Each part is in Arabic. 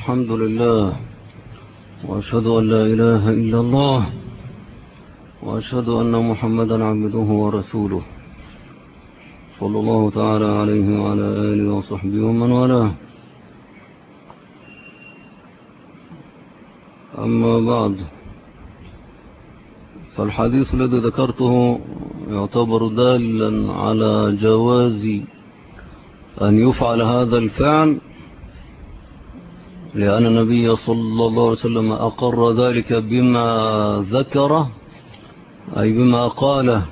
الحمد لله، وأشهد أن لا إله إلا الله، وأشهد أن محمدا عبده ورسوله، صلى الله تعالى عليه وعلى آله وصحبه ومن والاه. أما بعد، فالحديث الذي ذكرته يعتبر دالا على جواز أن يفعل هذا الفعل، لأن النبي صلى الله عليه وسلم أقر ذلك بما ذكره، أي بما قاله،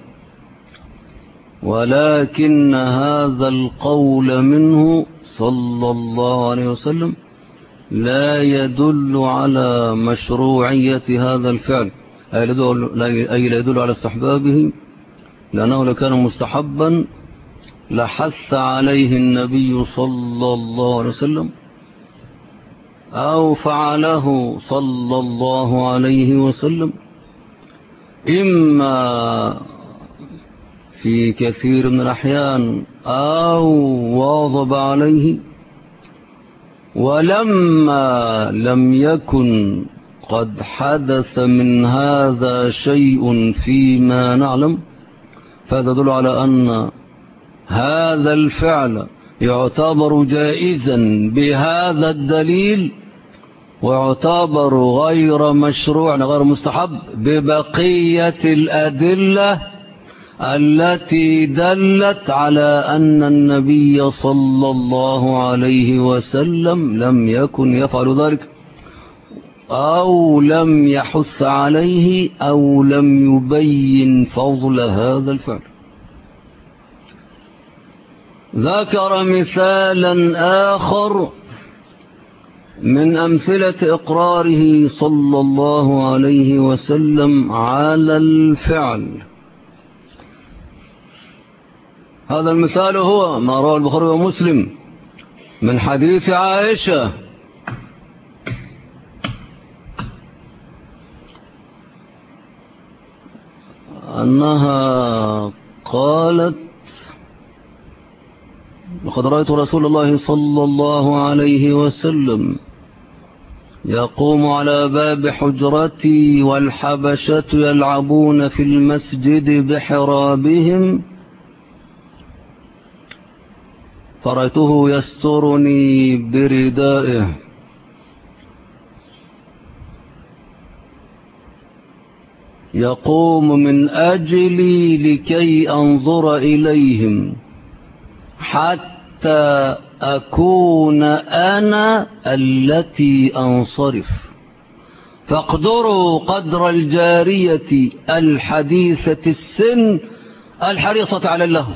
ولكن هذا القول منه صلى الله عليه وسلم لا يدل على مشروعية هذا الفعل، أي لا يدل على استحبابه، لأنه لو كان مستحبا لحث عليه النبي صلى الله عليه وسلم أو فعله صلى الله عليه وسلم، إما في كثير من الأحيان أو واظب عليه. ولما لم يكن قد حدث من هذا شيء فيما نعلم، فهذا يدل على أن هذا الفعل يعتبر جائزا بهذا الدليل، ويعتبر غير مشروع غير مستحب ببقية الأدلة التي دلت على أن النبي صلى الله عليه وسلم لم يكن يفعل ذلك، أو لم يحث عليه، أو لم يبين فضل هذا الفعل. ذكر مثالا آخر من أمثلة إقراره صلى الله عليه وسلم على الفعل. هذا المثال هو ما رواه البخاري ومسلم من حديث عائشة أنها قالت: لقد رأيت رسول الله صلى الله عليه وسلم يقوم على باب حجرتي والحبشة يلعبون في المسجد بحرابهم، فرأيته يسترني بردائه، يقوم من أجلي لكي أنظر إليهم حتى أكون أنا التي أنصرف، فاقدروا قدر الجارية الحديثة السن الحريصة على اللهو.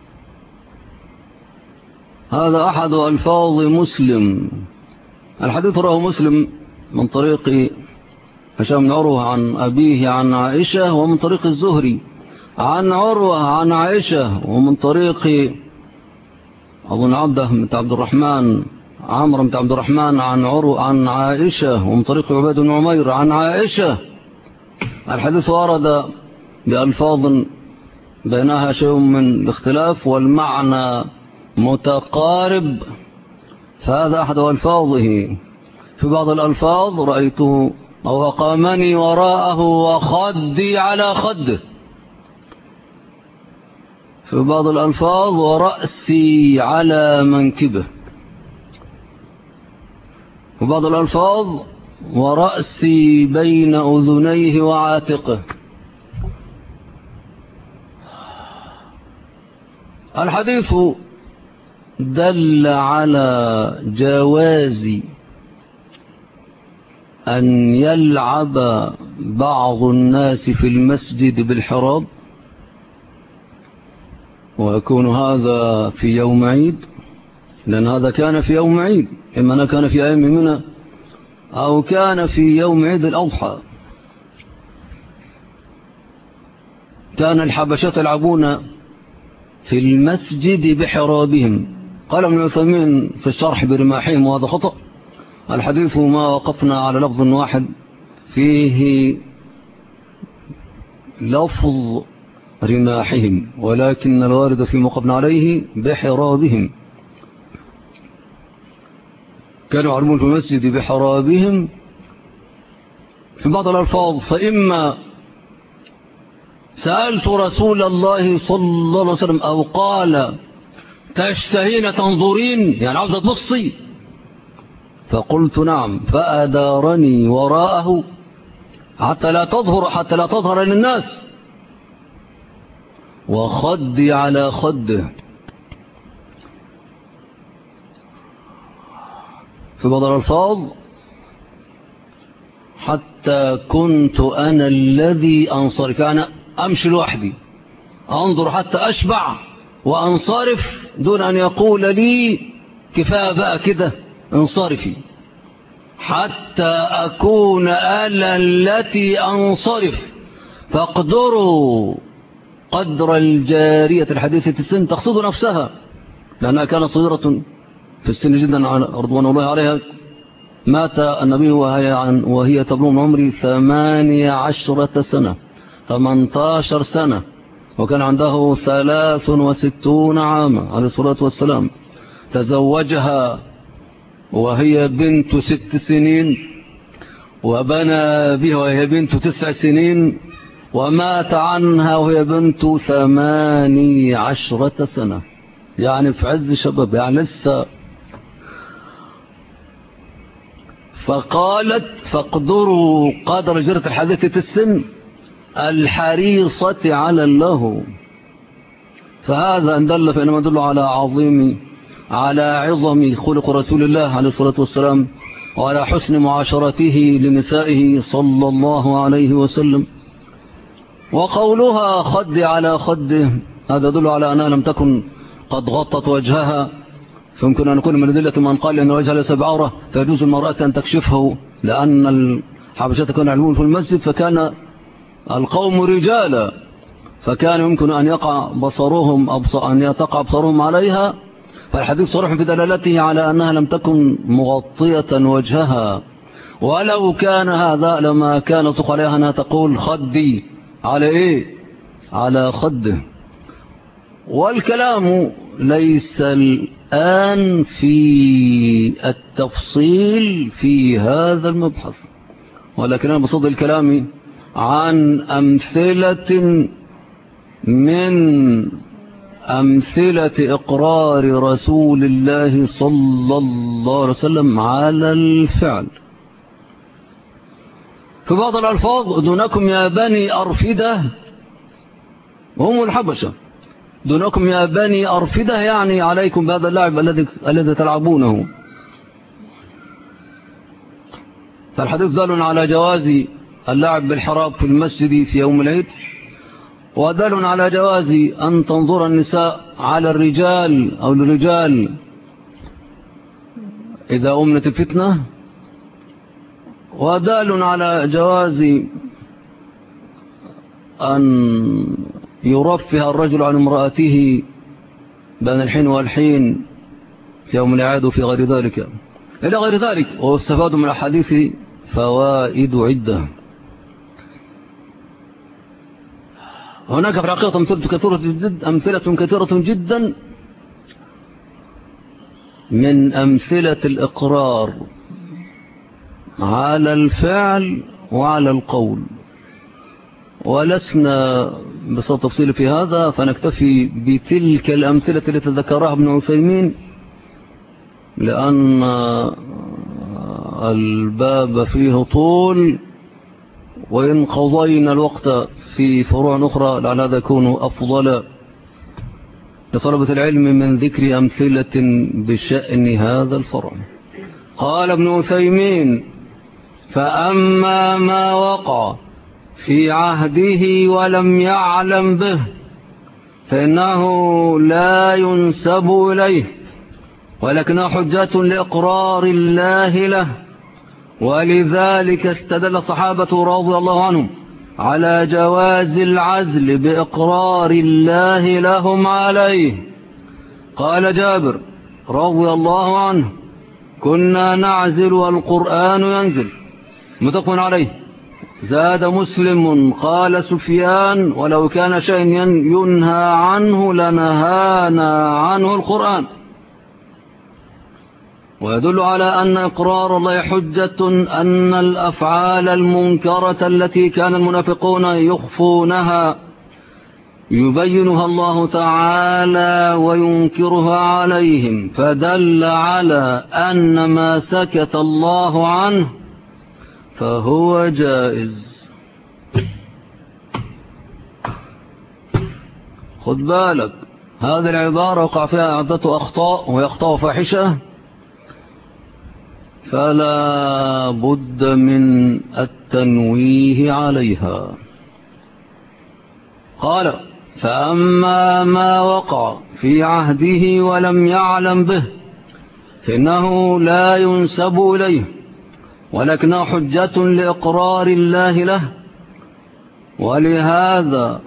هذا أحد ألفاظ مسلم. الحديث رواه مسلم من طريق هشام بن عروة عن أبيه عن عائشة، ومن طريق الزهري عن عروة عن عائشة، ومن طريق أظن عبده بن عبد الرحمن عمرو بن عبد الرحمن عن عروة عن عائشة، ومن طريق عبيد بن عمير عن عائشة. الحديث ورد بألفاظ بينها شيء من الاختلاف والمعنى متقارب، فهذا أحد ألفاظه. في بعض الألفاظ رأيته أو أقامني وراءه وخدي على خده، في بعض الألفاظ ورأسي على منكبه، في بعض الألفاظ ورأسي بين أذنيه وعاتقه. الحديث دل على جواز أن يلعب بعض الناس في المسجد بالحراب، ويكون هذا في يوم عيد، لأن هذا كان في يوم عيد، إما كان في أيام منى أو كان في يوم عيد الأضحى. كان الحبشة يلعبون في المسجد بحرابهم. قال ابن عثيمين في الشرح برماحهم، وهذا خطأ. الحديث ما وقفنا على لفظ واحد فيه لفظ رماحهم، ولكن الوارد في مقبن عليه بحرابهم. كانوا يعلمون في المسجد بحرابهم في بعض الألفاظ. فإما سألت رسول الله صلى الله عليه وسلم أو قال تشتهين تنظرين، يعني عاوزة تبصي، فقلت نعم، فأدارني وراءه حتى لا تظهر للناس، وخدي على خده. في بعض الألفاظ حتى كنت أنا الذي أنصرف، يعني أمشي لوحدي أنظر حتى أشبع وأنصرف دون أن يقول لي كفاية بقى كده انصرفي، حتى أكون أنا التي أنصرف. فاقدروا قدر الجارية الحديثة السن، تقصد نفسها لأنها كانت صغيرة في السن جدا رضوان الله عليها. مات النبي وهي تبلغ من عمري 18 سنة 18 سنة، وكان عنده 63 عاما عليه الصلاة والسلام. تزوجها وهي بنت 6 سنين، وبنى بها وهي بنت 9 سنين، ومات عنها وهي بنت 18 سنة، يعني في عز شباب، يعني لسه. فقالت فاقدروا قدر جرة الحديثة السن الحريصة على اللهو. فهذا ان دل فإنما يدل على عظم خلق رسول الله عليه الصلاة والسلام، وعلى حسن معاشرته لنسائه صلى الله عليه وسلم. وقولها خد على خده هذا يدل على أنها لم تكن قد غطت وجهها، فيمكن أن يكون من أدلة من قال أن وجهها ليس بعورة، فيجوز المرأة أن تكشفه، لأن الحبشة كانوا يعلمون في المسجد، فكان القوم رجالا، فكان يمكن أن يقع بصرهم عليها. فالحديث صريح في دلالته على أنها لم تكن مغطية وجهها، ولو كان هذا لما كان تقع عليها أنها تقول خدي على إيه؟ على خده. والكلام ليس الآن في التفصيل في هذا المبحث، ولكن بصد الكلام عن أمثلة من أمثلة إقرار رسول الله صلى الله عليه وسلم على الفعل. في بعض الألفاظ دونكم يا بني أرفدة، هم الحبشة، دونكم يا بني أرفدة، يعني عليكم بهذا اللعب الذي تلعبونه. فالحديث دال على جواز اللعب بالحراب في المسجد في يوم العيد، ودال على جواز أن تنظر النساء على الرجال أو الرجال إذا أمنت الفتنة، ودال على جواز أن يرفه الرجل عن امرأته بين الحين والحين في يوم العيد وفي غير ذلك إلى غير ذلك. واستفاد من الحديث فوائد عدة. هناك في الحقيقة أمثلة كثيرة جدا من أمثلة الإقرار على الفعل وعلى القول، ولسنا بصوت تفصيل في هذا، فنكتفي بتلك الأمثلة التي ذكرها ابن عثيمين، لأن الباب فيه طول، وإن قضينا الوقت في فروع أخرى لعل هذا يكون أفضل لطلبة العلم من ذكر أمثلة بشأن هذا الفرع. قال ابن عثيمين: فأما ما وقع في عهده ولم يعلم به فإنه لا ينسب إليه، ولكنه حجة لإقرار الله له، ولذلك استدل الصحابة رضي الله عنهم على جواز العزل بإقرار الله لهم عليه. قال جابر رضي الله عنه: كنا نعزل والقرآن ينزل، متفق عليه. زاد مسلم: قال سفيان: ولو كان شيء ينهى عنه لنهانا عنه القرآن. ويدل على أن إقرار الله حجة أن الأفعال المنكرة التي كان المنافقون يخفونها يبينها الله تعالى وينكرها عليهم، فدل على أن ما سكت الله عنه فهو جائز. خد بالك، هذه العبارة وقع فيها عدة أخطاء وهي أخطاء فاحشة، فلا بد من التنويه عليها. قال: فأما ما وقع في عهده ولم يعلم به فإنه لا ينسب إليه، ولكنه حجة لإقرار الله له، ولهذا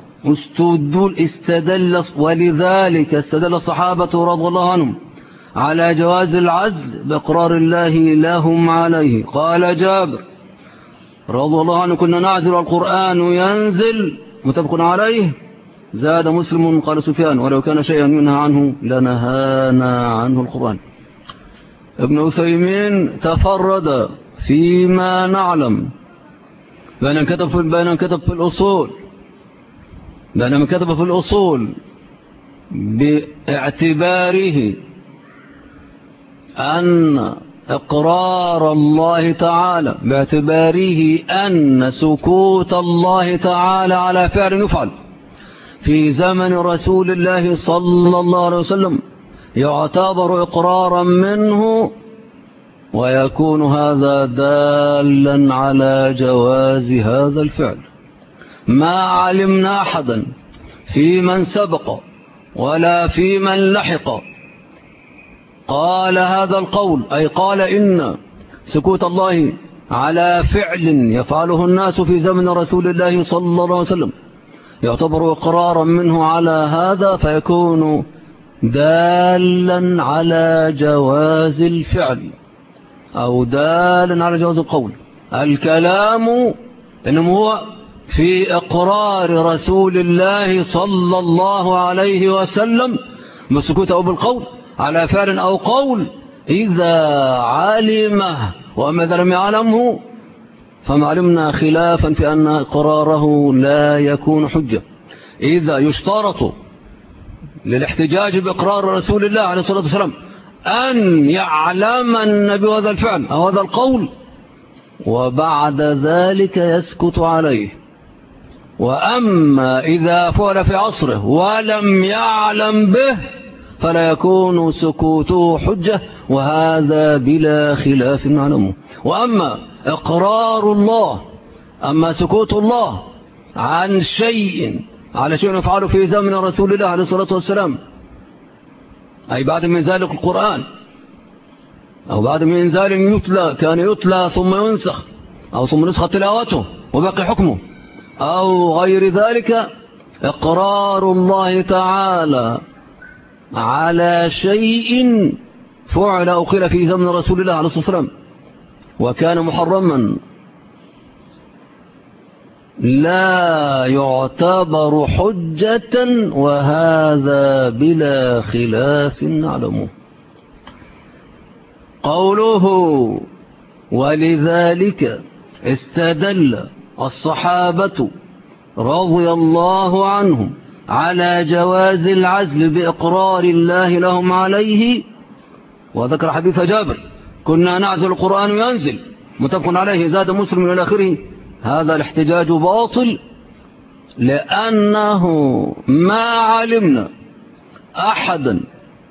ولذلك استدل الصحابة رضي الله عنهم على جواز العزل بإقرار الله لهم عليه. قال جابر رضي الله عنه: كنا نعزل القرآن ينزل، متفق عليه. زاد مسلم قال سفيان: ولو كان شيئا ينهى عنه لنهانا عنه القرآن. ابن عثيمين تفرد فيما نعلم بأن كتب في الأصول باعتباره أن إقرار الله تعالى، باعتباره أن سكوت الله تعالى على فعل يفعل في زمن رسول الله صلى الله عليه وسلم يعتبر إقرارا منه، ويكون هذا دالا على جواز هذا الفعل. ما علمنا أحدا في من سبق ولا في من لحق قال هذا القول، أي قال إن سكوت الله على فعل يفعله الناس في زمن رسول الله صلى الله عليه وسلم يعتبر إقرارا منه على هذا، فيكون دالا على جواز الفعل أو دالا على جواز القول. الكلام إنما هو في إقرار رسول الله صلى الله عليه وسلم بالسكوت أو بالقول على فعل أو قول إذا علمه، وأما إذا لم يعلمه فما علمنا خلافا في أن إقراره لا يكون حجة. إذا يشترط للاحتجاج بإقرار رسول الله عليه الصلاة والسلام أن يعلم النبي هذا الفعل أو هذا القول وبعد ذلك يسكت عليه. وأما إذا فعل في عصره ولم يعلم به فلا يكون سكوته حجة، وهذا بلا خلاف نعلمه. وأما إقرار الله، أما سكوت الله عن شيء على شيء يفعله في زمن رسول الله عليه الصلاة والسلام، أي بعد من ذلك القرآن أو بعد من ذلك يتلى، كان يتلى ثم ينسخ أو ثم نسخ تلاوته وبقي حكمه أو غير ذلك، إقرار الله تعالى على شيء فعل أو قيل في زمن رسول الله عليه الصلاة والسلام وكان محرما لا يعتبر حجة، وهذا بلا خلاف نعلمه. قوله ولذلك استدل الصحابة رضي الله عنهم على جواز العزل بإقرار الله لهم عليه، وذكر حديث جابر: كنا نعزل القرآن ينزل، متفق عليه. زاد مسلم إلى آخره. هذا الاحتجاج باطل، لأنه ما علمنا أحدا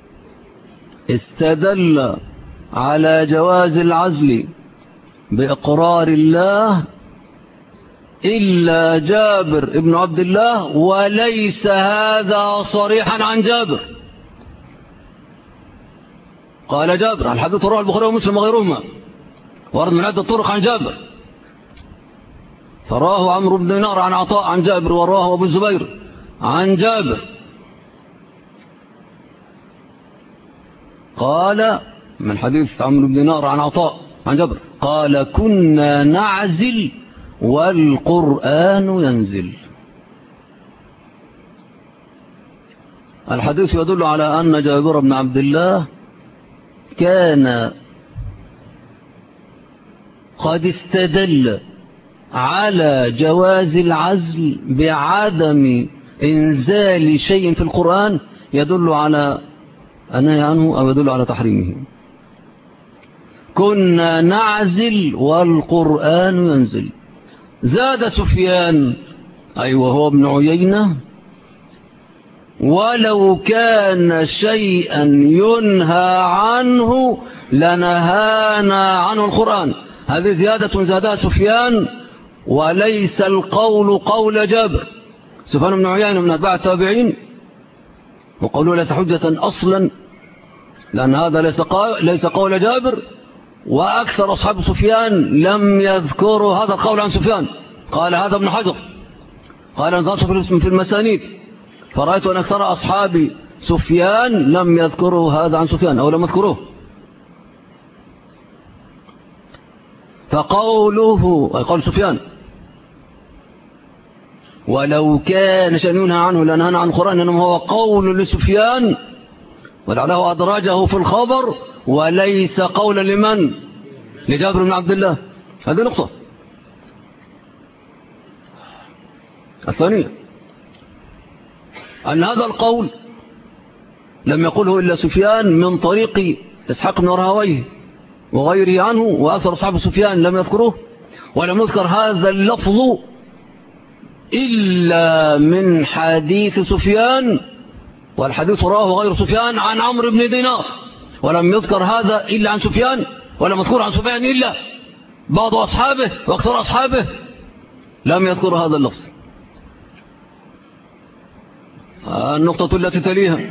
استدل على جواز العزل بإقرار الله إلا جابر ابن عبد الله، وليس هذا صريحا عن جابر. قال جابر: الحديث رواه البخاري ومسلم وغيرهما، ورد من عدة طرق عن جابر، فراه عمرو بن دينار عن عطاء عن جابر، وراه أبو الزبير عن جابر. قال من حديث عمرو بن دينار عن عطاء عن جابر قال: كنا نعزل والقرآن ينزل. الحديث يدل على أن جابر بن عبد الله كان قد استدل على جواز العزل بعدم إنزال شيء في القرآن يدل على النهي عنه أو يدل على تحريمه. كنا نعزل والقرآن ينزل. زاد سفيان وهو ابن عيينة: ولو كان شيئا ينهى عنه لنهانا عنه القرآن. هذه زيادة زادها سفيان، وليس القول قول جابر. سفيان بن عيينة من أتباع التابعين، وقوله ليس حجة أصلا لأن هذا ليس قول جابر. وأكثر أصحاب سفيان لم يذكروا هذا القول عن سفيان. قال هذا ابن حجر، قال نظرت في المسانيد فرأيت أن أكثر أصحاب سفيان لم يذكروا هذا عن سفيان أو لم يذكروه. فقوله قول سفيان ولو كان شيء ينهى عنه لنهانا عن القرآن إنما هو قول لسفيان، ولعله أدرجه في الخبر وليس قولا لمن؟ لجابر بن عبد الله. هذه نقطة. الثانية أن هذا القول لم يقله إلا سفيان من طريق إسحاق بن راهويه وغيره عنه، وأكثر أصحاب سفيان لم يذكروه، ولم يذكر هذا اللفظ إلا من حديث سفيان، والحديث رواه غير سفيان عن عمرو بن دينار، ولم يذكر هذا إلا عن سفيان، ولم يذكر عن سفيان إلا بعض أصحابه، وأكثر أصحابه لم يذكر هذا اللفظ. النقطة التي تليها: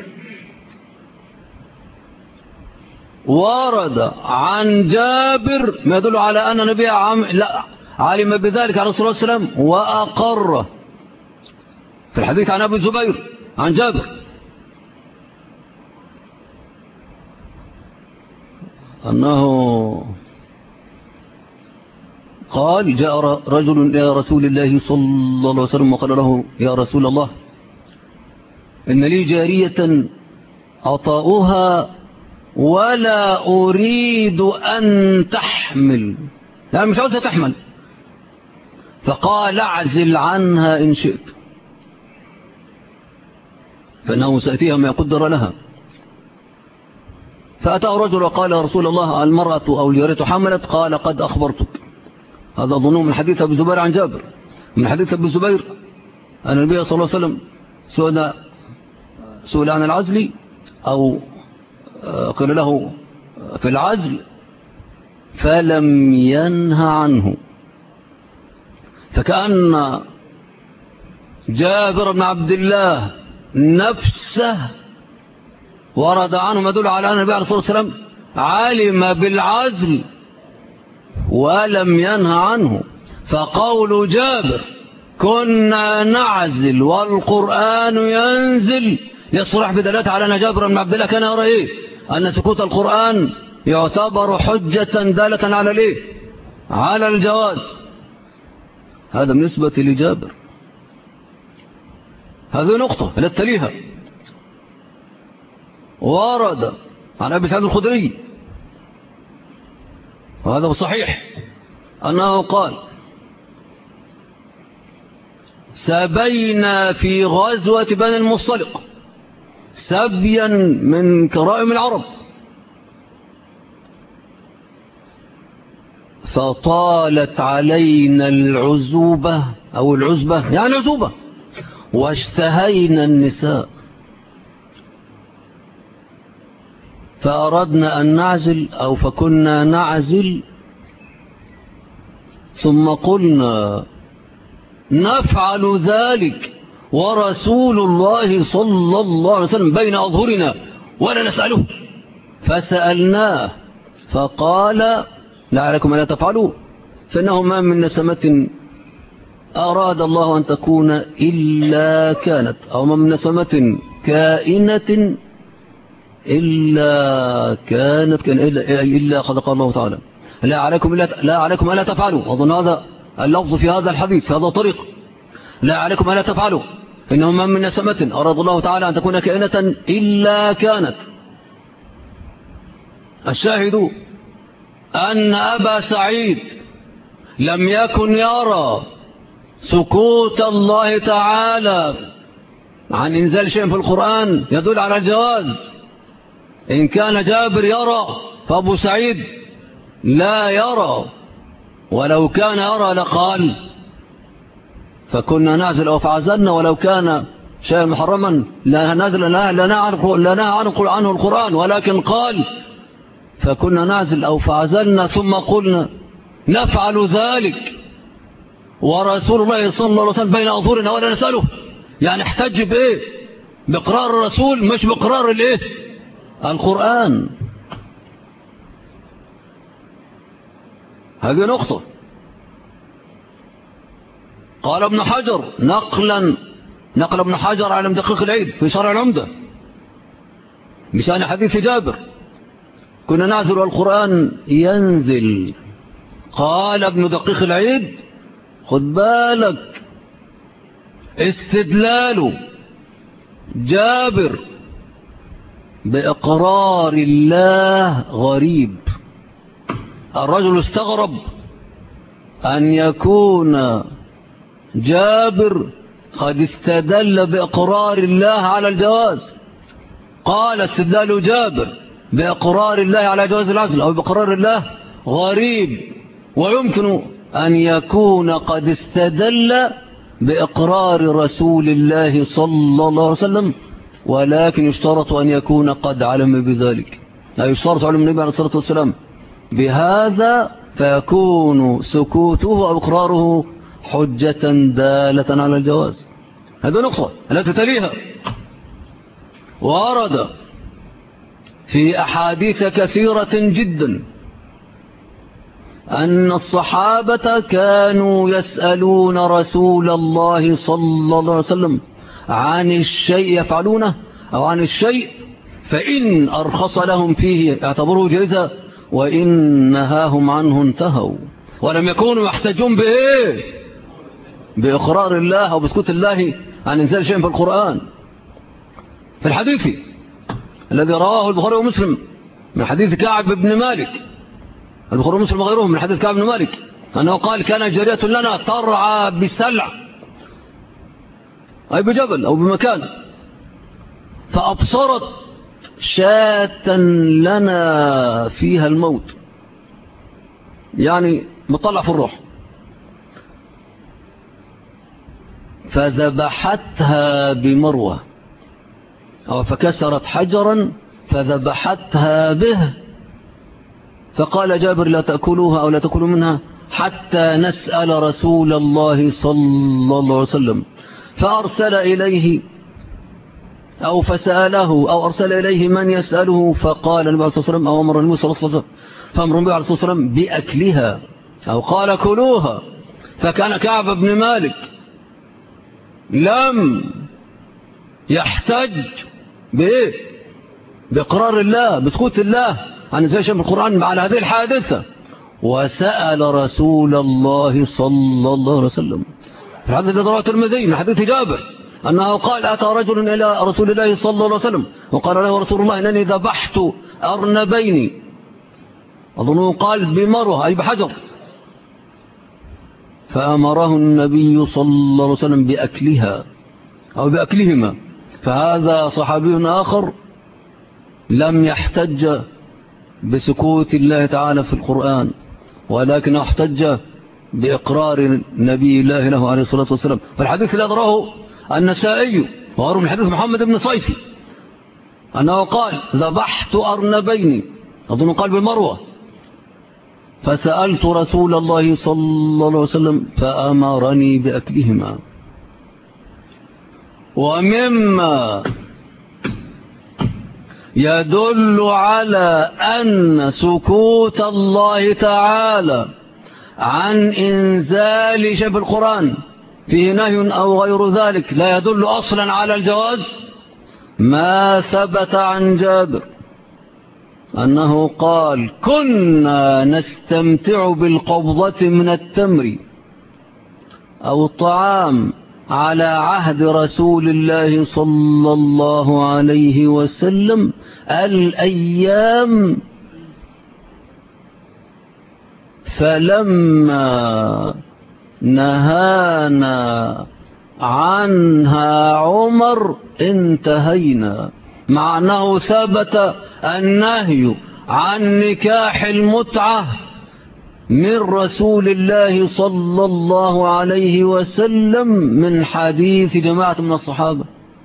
ورد عن جابر ما يدل على أن النبي علم بذلك عليه الصلاة والسلام وأقر. في الحديث عن أبي الزبير عن جابر أنه قال: جاء رجل إلى رسول الله صلى الله عليه وسلم وقال له: يا رسول الله، إن لي جارية أطاؤها ولا أريد أن تحمل، يعني مش عاوزة تحمل. فقال: اعزل عنها إن شئت، فإنه سأتيها ما يقدر لها. فأتاه رجل وقال: يا رسول الله، المرأة أو الجارية حملت؟ قال: قد أخبرتك. هذا ظنون من حديث أبي زبير عن جابر. من حديث أبي زبير أن النبي صلى الله عليه وسلم سئل عن العزل، أو قال له في العزل فلم ينهى عنه. فكأن جابر بن عبد الله نفسه ورد عنه ما يدل على أن النبي عليه الصلاة والسلام علم بالعزل ولم ينهى عنه. فقول جابر كنا نعزل والقرآن ينزل يصرح بدلالة على أن جابر بن عبد الله كان يرى إيه؟ أن سكوت القرآن يعتبر حجة دالة على الإيه؟ على الجواز. هذا بالنسبة لجابر. هذه نقطة لا تليها. ورد عن أبي سعيد الخدري وهذا صحيح أنه قال: سبينا في غزوة بني المصطلق سبيا من كرائم العرب، فطالت علينا العزوبة أو العزبة، يعني العزوبة، واشتهينا النساء، فأردنا أن نعزل أو فكنا نعزل، ثم قلنا نفعل ذلك ورسول الله صلى الله عليه وسلم بين أظهرنا ولا نسأله، فسألناه فقال: لا عليكم ألا تفعلوا، فإنه ما من نسمة أراد الله أن تكون إلا كانت، أو ما من نسمة كائنة إلا كانت إلا خلق الله تعالى. لا عليكم ألا تفعلوا. أظن هذا اللفظ في هذا الحديث في هذا الطريق: لا عليكم ألا تفعلوا، إنه ما من نسمة أراد الله تعالى أن تكون كائنة إلا كانت. الشاهد أن أبا سعيد لم يكن يرى سكوت الله تعالى عن إنزال شيء في القرآن يدل على الجواز. إن كان جابر يرى فأبو سعيد لا يرى، ولو كان يرى لقال فكنا نعزل أو فعزلنا، ولو كان شيئا محرما لا نزل لا نعرق عنه القرآن، ولكن قال فكنا نعزل أو فعزلنا ثم قلنا نفعل ذلك ورسول الله صلى الله عليه وسلم بين أظهرنا ولا نسأله. يعني احتج بإيه؟ بإقرار الرسول مش بإقرار الإيه؟ القرآن. هذه نقطة. قال ابن حجر نقل ابن حجر على دقيق العيد في شرع العمدة بشأن حديث جابر كنا نعزل والقرآن ينزل. قال ابن دقيق العيد خد بالك استدلال جابر بإقرار الله غريب. الرجل استغرب أن يكون جابر قد استدل بإقرار الله على الجواز. قال استدلال جابر بإقرار الله على جواز العزل أو بإقرار الله غريب، ويمكن أن يكون قد استدل بإقرار رسول الله صلى الله عليه وسلم، ولكن يشترط أن يكون قد علم بذلك. لا يشترط علم النبي عليه الصلاة والسلام بهذا فيكون سكوته أو إقراره حجة دالة على الجواز. هذا نقطة التي تليها. ورد في أحاديث كثيرة جدا أن الصحابة كانوا يسألون رسول الله صلى الله عليه وسلم عن الشيء يفعلونه أو عن الشيء فإن أرخص لهم فيه اعتبروه جائزة، وإن نهاهم عنه انتهوا، ولم يكونوا يحتجون بإيه؟ بإقرار الله أو بسكوت الله عن إنزال شيء في القرآن. في الحديث الذي رواه البخاري ومسلم من حديث كعب بن مالك، البخاري ومسلم وغيرهم من حديث كعب بن مالك أنه قال كان جارية لنا ترعى بسلع أي بجبل أو بمكان، فأبصرت شاة لنا فيها الموت، يعني مطلع في الروح، فذبحتها بمروة أو فكسرت حجرا فذبحتها به. فقال جابر لا تأكلوها أو لا تأكلوا منها حتى نسأل رسول الله صلى الله عليه وسلم. فأرسل إليه أو فسأله أو أرسل إليه من يسأله، فقال النبي عليه الصلاة والسلام أو أمر النبي صلى الله عليه وسلم فأمر النبي عليه الصلاة والسلام بأكلها أو قال كلوها. فكان كعب بن مالك لم يحتج بإيه؟ بإقرار الله بسكوت الله عن إنزال شيء من القرآن على هذه الحادثة، وسأل رسول الله صلى الله عليه وسلم. في الحديث الذي رواه الترمذي من حديث جابر أنه قال أتى رجل إلى رسول الله صلى الله عليه وسلم وقال له رسول الله إنني ذبحت أرنبين، أظنه قال بمروة أي بحجر، فأمره النبي صلى الله عليه وسلم بأكلها أو بأكلهما. فهذا صحابي آخر لم يحتج بسكوت الله تعالى في القرآن، ولكن احتج بإقرار نبي الله له عليه الصلاة والسلام. فالحديث الذي رواه النسائي وغيره من حديث محمد بن صيفي أنه قال ذبحت أرنبين، أظن قال بمروة، فسألت رسول الله صلى الله عليه وسلم فأمرني بأكلهما. ومما يدل على أن سكوت الله تعالى عن إنزال شيء في القرآن فيه نهي أو غير ذلك لا يدل أصلا على الجواز ما ثبت عن جابر أنه قال كنا نستمتع بالقبضة من التمر أو الطعام على عهد رسول الله صلى الله عليه وسلم فلما نهانا عنها عمر انتهينا. مع أنه ثبت النهي عن نكاح المتعة من رسول الله صلى الله عليه وسلم من حديث جماعة من الصحابة.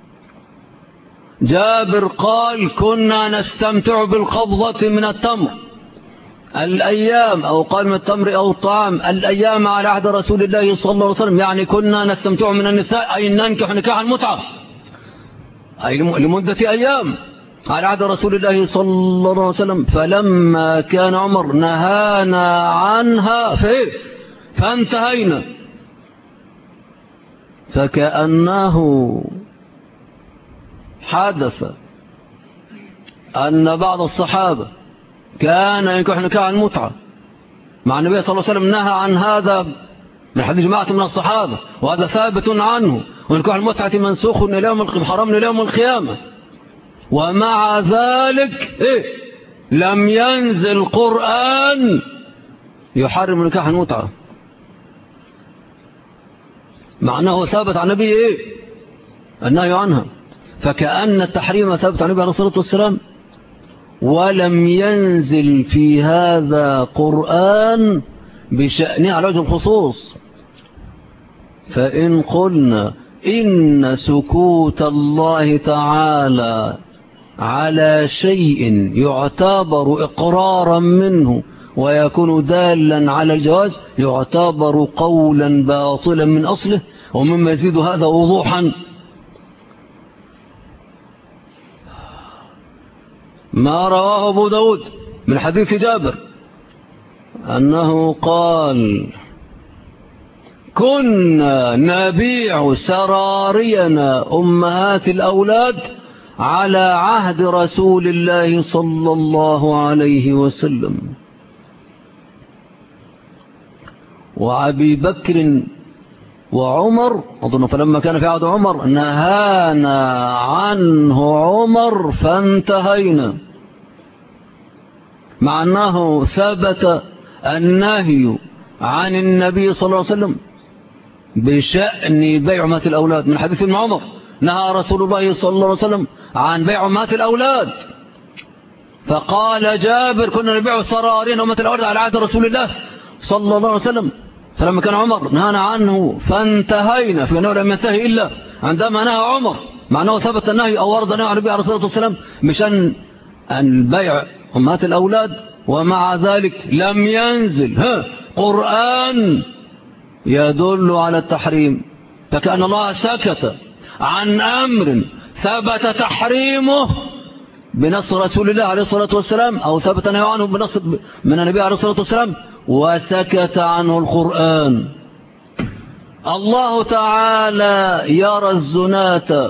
جابر قال كنا نستمتع بالقبضة من التمر الأيام، أو قال من التمر أو الطعام الأيام على عهد رسول الله صلى الله عليه وسلم، يعني كنا نستمتع من النساء أي ننكح نكاح المتعة أي لمدة أيام على عهد رسول الله صلى الله عليه وسلم. فلما كان عمر نهانا عنها فانتهينا. فكأنه حدث أن بعض الصحابة كان ينكح نكاح المتعة مع النبي صلى الله عليه وسلم، نهى عن هذا من حديث جماعة من الصحابة، وهذا ثابت عنه، ونكاح المتعة منسوخ إلى يوم حرام إلى يوم القيامة. ومع ذلك لم ينزل قرآن يحرم نكاح المتعة، مع أنه ثابت عن النبي النهي عنها. فكأن التحريم ثابت عن النبي عليه الصلاة والسلام، ولم ينزل في هذا قرآن بشأنه على وجه الخصوص. فإن قلنا إن سكوت الله تعالى على شيء يعتبر إقرارا منه ويكون دالا على الجواز يعتبر قولا باطلا من أصله. ومما يزيد هذا وضوحا ما رواه أبو داود من حديث جابر أنه قال كنا نبيع سرارينا أمهات الأولاد على عهد رسول الله صلى الله عليه وسلم. وأبي بكر وعمر أظن فلما كان في عهد عمر نهانا عنه عمر فانتهينا، مع أنه ثبت النهي عن النبي صلى الله عليه وسلم بشأن بيع أمهات الأولاد من حديث ابن عمر نهى رسول الله صلى الله عليه وسلم عن بيع أمهات الأولاد. فقال جابر كنا نبيع سرارين أمهات الأولاد على عهد رسول الله صلى الله عليه وسلم، فلما كان عمر نهانا عنه فانتهينا، فإنه لم ينتهي إلا عندما نهى عمر، مع أنه ثبت النهي أو ورد نهي عن النبي عليه الصلاة والسلام بشأن البيع أمهات الأولاد، ومع ذلك لم ينزل قرآن يدل على التحريم. فكأن الله سكت عن أمر ثبت تحريمه بنص رسول الله عليه الصلاة والسلام، أو ثبت نهيه عنه بنص من النبي عليه الصلاة والسلام، وسكت عنه القرآن. الله تعالى يرى الزناة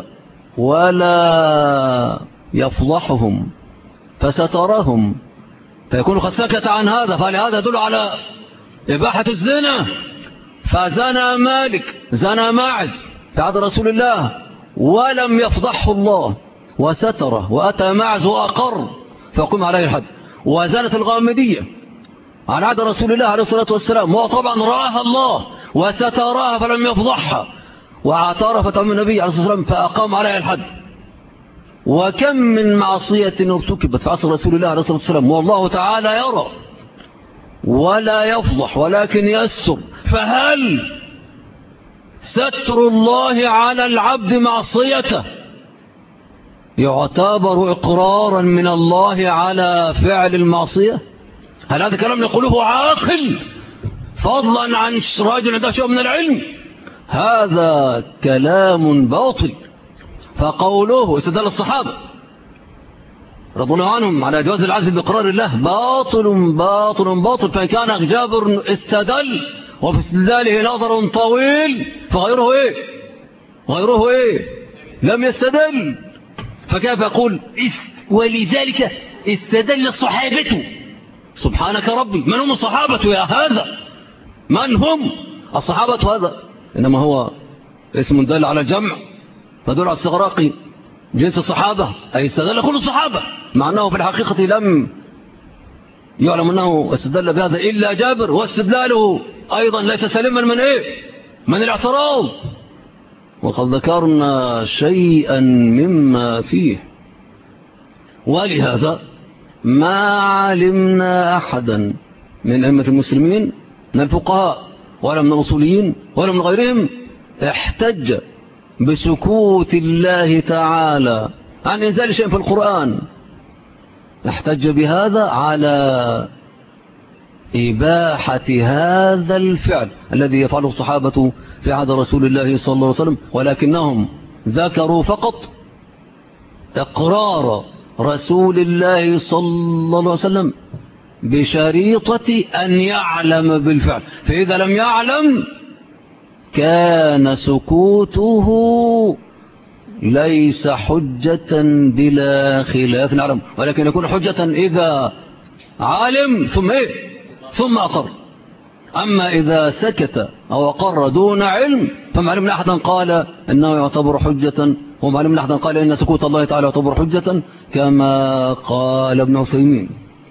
ولا يفضحهم فسترهم، فيكون قد سكت عن هذا، فلهذا يدل على إباحة الزنا. فزنى مالك زنى ماعز في عهد رسول الله ولم يفضحه الله وستره، وأتى ماعز وأقر فقم عليه الحد. وزنت الغامدية على عهد رسول الله عليه الصلاة والسلام، وطبعا رآها الله وستراها فلم يفضحها، واعترفت عن النبي عليه الصلاة والسلام فأقام عليها الحد. وكم من معصية ارتكبت في عصر رسول الله عليه الصلاة والسلام والله تعالى يرى ولا يفضح ولكن يستر. فهل ستر الله على العبد معصيته يعتبر إقرارا من الله على فعل المعصية؟ هل هذا كلام يقوله عاقل فضلا عن راجل عنده شيء من العلم؟ هذا كلام باطل. فقوله استدل الصحابة رضي الله عنهم على جواز العزل بإقرار الله باطل باطل باطل. فإن كان جابر استدل وفي استدلاله نظر طويل فغيره غيره لم يستدل. فكيف يقول ولذلك استدل الصحابة؟ سبحانك ربي، من هم الصحابة يا هذا؟ من هم الصحابة؟ هذا إنما هو اسم دل على الجمع، فدل على استغراق جنس الصحابة، أي استدل كل الصحابة، مع أنه في الحقيقة لم يعلم أنه استدل بهذا إلا جابر، واستدلاله أيضا ليس سليما من إيه؟ من الاعتراض. وقد ذكرنا شيئا مما فيه. ولهذا ما علمنا أحدا من أئمة المسلمين من الفقهاء ولا من الأصوليين ولا من غيرهم احتج بسكوت الله تعالى عن إنزال شيء في القرآن، احتج بهذا على إباحة هذا الفعل الذي يفعله الصحابة في عهد رسول الله صلى الله عليه وسلم، ولكنهم ذكروا فقط إقرار رسول الله صلى الله عليه وسلم بشريطة أن يعلم بالفعل، فإذا لم يعلم كان سكوته ليس حجة بلا خلاف نعلم، ولكن يكون حجة إذا علم ثم أقر. أما إذا سكت أو أقر دون علم فما علمنا أحدا قال إنه يعتبر حجة، وما علمنا أحدا قال إن سكوت الله تعالى يعتبر حجة كما قال ابن عثيمين.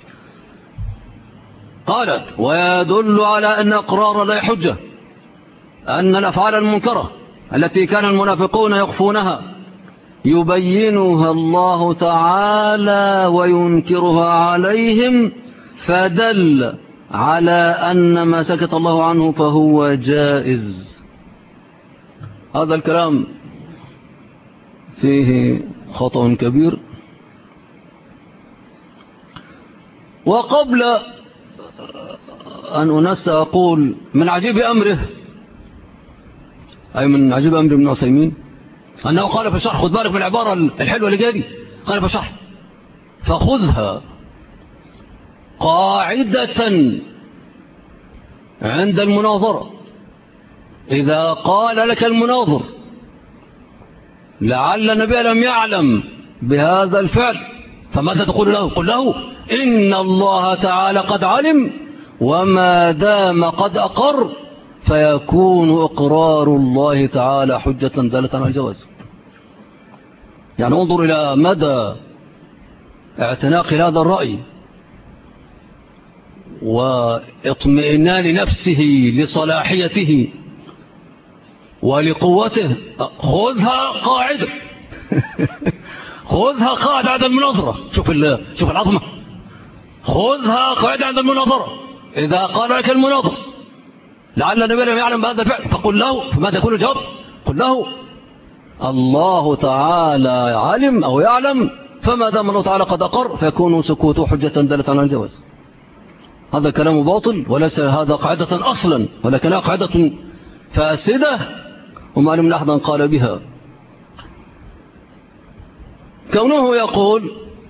قالت ويدل على أن إقرار لا حجة أن الأفعال المنكرة التي كان المنافقون يخفونها يبينها الله تعالى وينكرها عليهم، فدل على أن ما سكت الله عنه فهو جائز. هذا الكلام فيه خطأ كبير. وقبل أن أنسى أقول من عجيب أمره، أي من عجيب أمر ابن عثيمين أنه قال في الشرح، خذ بالك من العبارة الحلوة اللي جاي، قال في الشرح فخذها قاعدة عند المناظرة، إذا قال لك المناظر لعل النبي لم يعلم بهذا الفعل فماذا تقول له؟ قل له إن الله تعالى قد علم، وما دام قد أقر فيكون إقرار الله تعالى حجة دالة على الجواز. يعني انظر إلى مدى اعتناق هذا الرأي واطمئنان نفسه لصلاحيته ولقوته. خذها قاعدة خذها قاعدة عند المناظرة. شوف العظمة. خذها قاعدة عند المناظرة، إذا قال لك المناظر لعل النبي لم يعلم بهذا الفعل فقل له، فماذا يكون الجواب؟ قل له الله تعالى علم أو يعلم، فما دام الله تعالى قد أقر فيكون سكوته حجة دالة على الجواز. هذا كلام باطل وليس هذا قاعدة أصلا، ولكنها قاعدة فاسدة وما لم أحدا قال بها. كونه يقول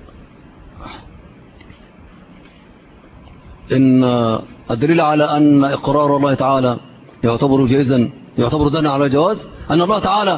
إن الدليل على أن إقرار الله تعالى يعتبر جائزا، يعتبر دانا على الجواز، أن الله تعالى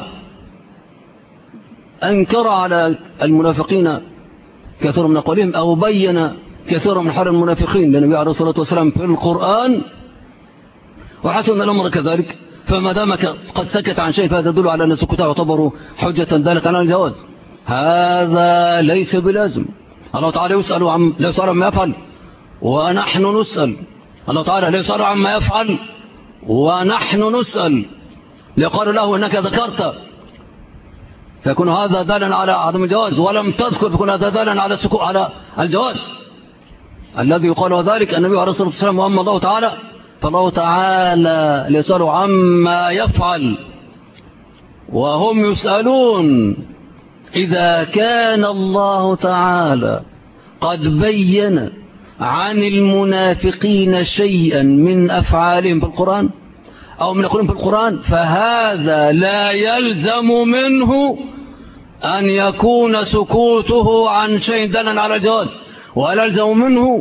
أنكر على المنافقين كثير من أقوالهم، أو بين كثير من حال المنافقين للنبي عليه الصلاة والسلام في القرآن، وحسن الأمر كذلك. فما دام قد سكت عن شيء فهذا يدل على أن سكوته يعتبر حجة دالة على الجواز. هذا ليس بلازم. الله تعالى لا يسأل عما يفعل ونحن نسأل. الله تعالى لا يسأل عما يفعل ونحن نسأل. ليقال له إنك ذكرت فيكون هذا دالا على عدم الجواز، ولم تذكر فيكون هذا دالا على السكوت على الجواز. الذي يقال ذلك النبي عليه الصلاة والسلام. وأما الله تعالى فالله تعالى يسأل عما يفعل وهم يسألون. إذا كان الله تعالى قد بين عن المنافقين شيئا من أفعالهم في القرآن أو من أقولهم في القرآن، فهذا لا يلزم منه أن يكون سكوته عن شيء دلا على الجواز، ولا يلزم منه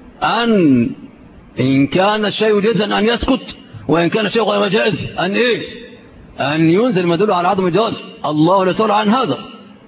إن كان الشيء جائزا أن يسكت، وإن كان الشيء غير جائز أن ينزل ما يدل على عدم الجواز. الله لا يسأل عن هذا،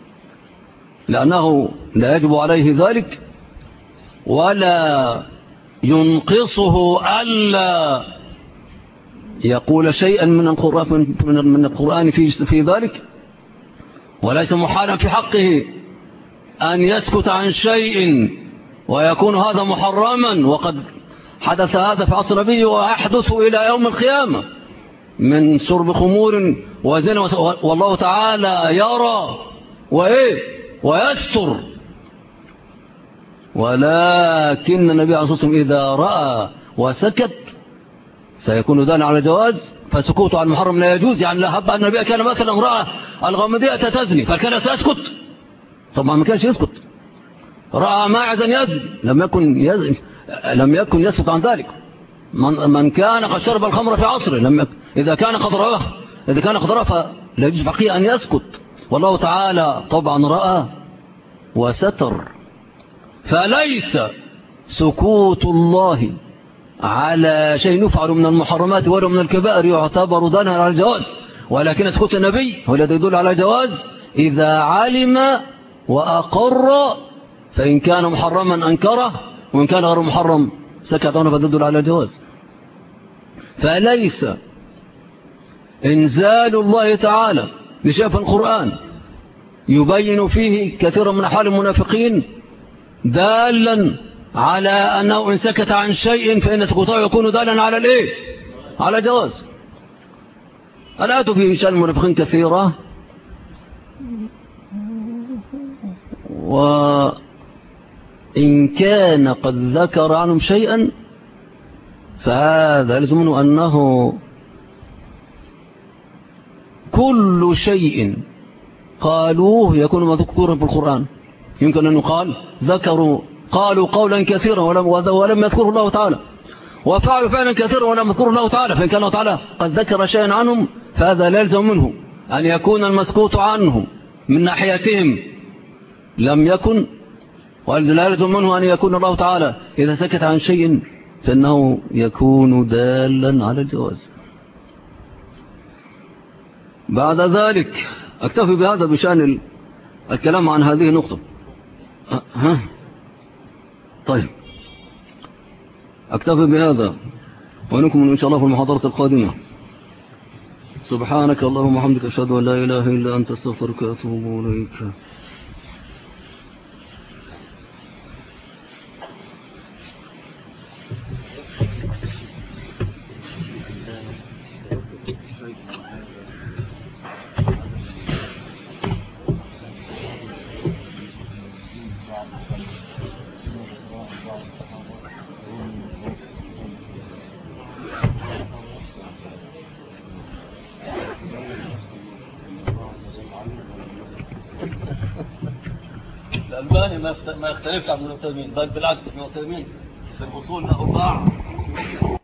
لأنه لا يجب عليه ذلك، ولا ينقصه ألا يقول شيئا من القرآن في ذلك، وليس محالا في حقه أن يسكت عن شيء ويكون هذا محرما، وقد حدث هذا في عصر النبي ويحدث إلى يوم القيامة من شرب خمور وزنا، والله تعالى يرى ويستر. ولكن النبي عليه الصلاة والسلام إذا رأى وسكت فيكون دانا على جواز، فسكوته عن المحرم لا يجوز. يعني لا هب أن النبي كان مثلا رأى الغامدية تزني فكان سيسكت؟ طبعا ما كانش يسكت. رأى ماعزا يزني لم يكن يسكت عن ذلك. من كان قد شرب الخمر في عصره إذا كان قد رأى فلا يجوز فقيه أن يسكت. والله تعالى طبعا رأى وستر. فليس سكوت الله على شيء يفعل من المحرمات ولا من الكبائر يعتبر دانا على الجواز، ولكن سكوت النبي هو الذي يدل على الجواز إذا علم وأقر، فإن كان محرما أنكره وإن كان غير محرم سكت عنه فتدل على الجواز. فليس إنزال الله تعالى لشيء في القرآن يبين فيه كثيرا من أحوال المنافقين دالا على أنه إن سكت عن شيء فإن سكوته يكون دالا على على جواز. الآيات في شأن المنافقين كثيرة، وإن كان قد ذكر عنهم شيئا فهذا يلزم أنه كل شيء قالوه يكون مذكورا في القرآن. يمكن أن يقال قالوا قولا كثيرا ولم يذكره الله تعالى، وفعلوا فعلا كثيرا ولم يذكره الله تعالى، فإن كان الله تعالى قد ذكر شيئا عنهم فهذا لا يلزم منه أن يكون المسكوت عنهم من ناحيتهم لم يكن، ولا يلزم منه أن يكون الله تعالى إذا سكت عن شيء فإنه يكون دالا على الجواز. بعد ذلك أكتفي بهذا بشأن الكلام عن هذه النقطة. طيب أكتفي بهذا ونكمل إن شاء الله في المحاضرة القادمة. سبحانك اللهم وبحمدك أشهد أن لا إله إلا أنت أستغفرك وأتوب إليك. الألباني ما يختلفش عن ابن تيمية، بل بالعكس ابن تيمية في الأصول له باع